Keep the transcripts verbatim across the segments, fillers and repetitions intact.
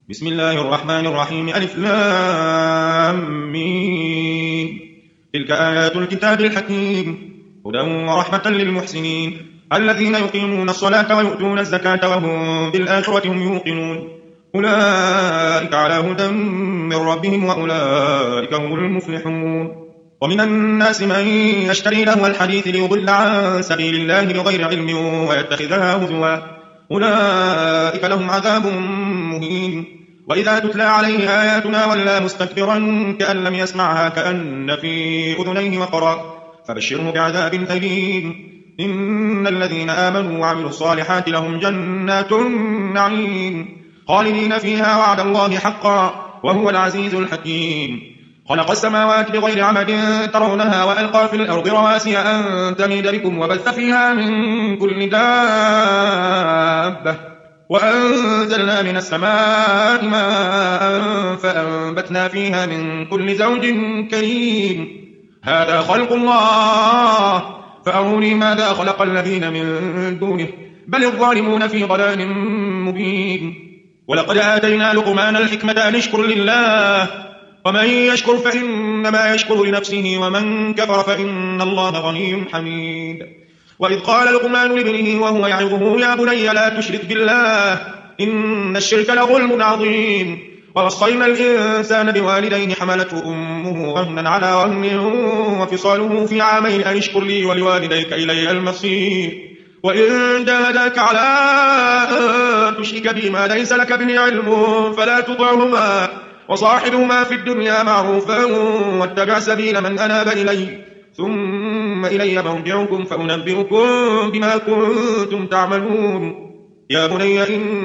بسم الله الرحمن الرحيم. ألف لام ميم. تلك آيات الكتاب الحكيم هدى ورحمة للمحسنين الذين يقيمون الصلاة ويؤتون الزكاة وهم بالآخرة هم يوقنون أولئك على هدى من ربهم وأولئك هم المفلحون. ومن الناس من يشتري لهو الحديث ليضل عن سبيل الله بغير علم ويتخذها هزوا أولئك لهم عذاب مهين. وإذا تتلى عليه آياتنا ولى مستكبرا كأن لم يسمعها كأن في أذنيه وقرا فبشره بعذاب أليم. إن الذين آمنوا وعملوا الصالحات لهم جنات النعيم خالدين فيها وعد الله حقا وهو العزيز الحكيم. خلق السماوات بغير عمد ترونها وألقى في الأرض رواسي أن تميد بكم وبث فيها من كل دابة وأنزلنا من السماء ماء فأنبتنا فيها من كل زوج كريم. هذا خلق الله فأروني ماذا خلق الذين من دونه بل الظالمون في ضلال مبين. ولقد آتينا لقمان الحكمة أن اشكر لله ومن يشكر فإنما يشكر لنفسه ومن كفر فإن الله غني حميد. وإذ قال لقمان لابنه وهو يعظه يا بني لا تشرك بالله إن الشرك لظلم عظيم. ووصينا الإنسان بوالديه حملته أمه وهنا على وهن وفصاله في عامين أن اشكر لي ولوالديك إلي المصير. وإن جاهداك على أن تشرك بما ليس لك به علم فلا تطعهما وصاحبهما في الدنيا معروفا واتبع سبيل من أناب إلي ثم إلي مرجعكم فأنبئكم بما كنتم تعملون. يا بني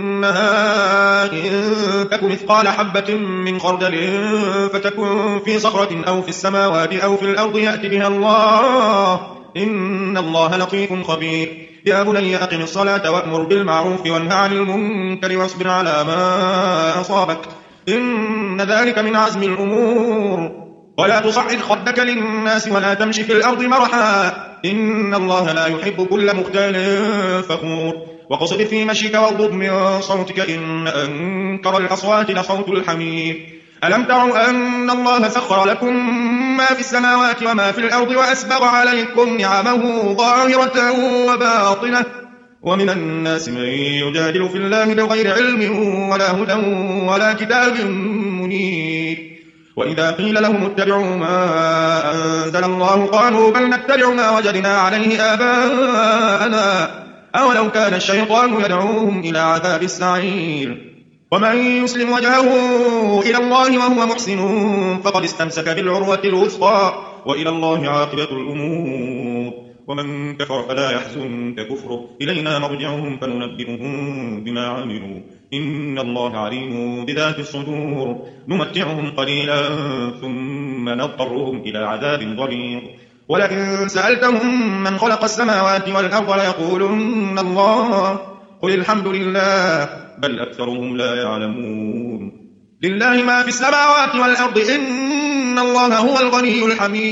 إنها إن تك مثقال حبة من خردل فتكن في صخرة أو في السماوات أو في الأرض يأتي بها الله إن الله لطيف خبير. يا بني أقم الصلاة وأمر بالمعروف وانه عن المنكر واصبر على ما أصابك إن ذلك من عزم الأمور. ولا تصعد خدك للناس ولا تمشي في الأرض مرحا إن الله لا يحب كل مختال فخور. وقصد في مشيك واغضض من صوتك إن أنكر الأصوات لصوت الحمير. ألم تروا أن الله سخر لكم ما في السماوات وما في الأرض وأسبغ عليكم نعمه ظاهرة وباطنة ومن الناس من يجادل في الله بغير علم ولا هدى ولا كتاب منير. وإذا قيل لهم اتبعوا ما أنزل الله قالوا بل نتبع ما وجدنا عليه آباءنا أولو كان الشيطان يدعوهم إلى عذاب السعير. ومن يسلم وجهه إلى الله وهو محسن فقد استمسك بالعروة الوثقى وإلى الله عاقبة الأمور. ومن كفر فلا يحزنك كفره إلينا مرجعهم فننبئهم بما عملوا إن الله عليم بذات الصدور. نمتعهم قليلا ثم نضطرهم إلى عذاب غليظ. ولئن سألتهم من خلق السماوات والأرض ليقولن الله قل الحمد لله بل أكثرهم لا يعلمون. لله ما في السماوات والأرض إن الله هو الغني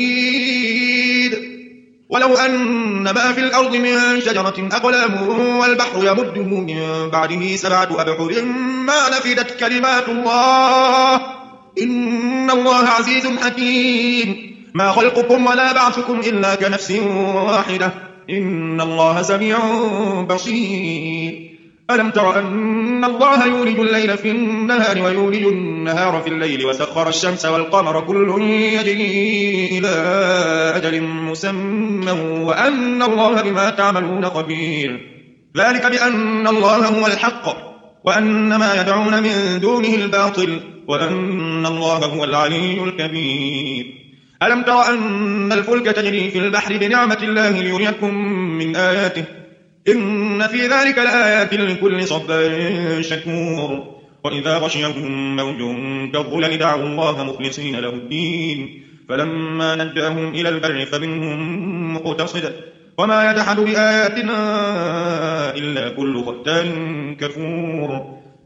الحميد. ولو أن ما في الأرض من شجرة أقلام والبحر يمده من بعده سبعة أبحر ما نفدت كلمات الله إن الله عزيز حكيم. ما خلقكم ولا بعثكم إلا كنفس واحدة إن الله سميع بصير. ألم تر أن الله يولج الليل في النهار ويولج النهار في الليل وسخر الشمس والقمر كل يجري إلى أجل مسمى وأن الله بما تعملون خبير. ذلك بأن الله هو الحق وأن ما يدعون من دونه الباطل وأن الله هو العلي الكبير. ألم تر أن الفلك تجري في البحر بنعمة الله ليريكم من آياته إن في ذلك لآيات لكل صبار شكور. وإذا غشيهم موج كالظلل دعوا الله مخلصين له الدين فلما نجاهم إلى البر فمنهم مقتصد وما يجحد بآياتنا إلا كل ختان كفور.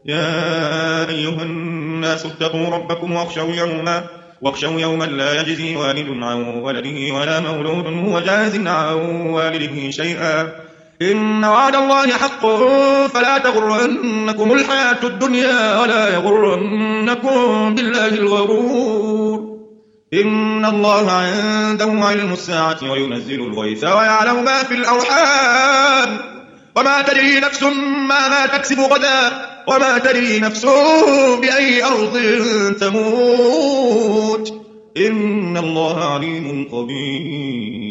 يا أيها الناس اتقوا ربكم واخشوا يوما واخشوا يوما لا يجزي والد عن ولده ولا مولود هو جاز عن والده شيئا إن وعد الله حق فلا تغرنكم الحياة الدنيا ولا يغرنكم بالله الغرور إن الله عنده علم الساعة وينزل الغيث ويعلم ما في الأرحام وما تدري نفس ماذا تكسب غدا وما تدري نفس بأي أرض تموت إن الله عليم خبير.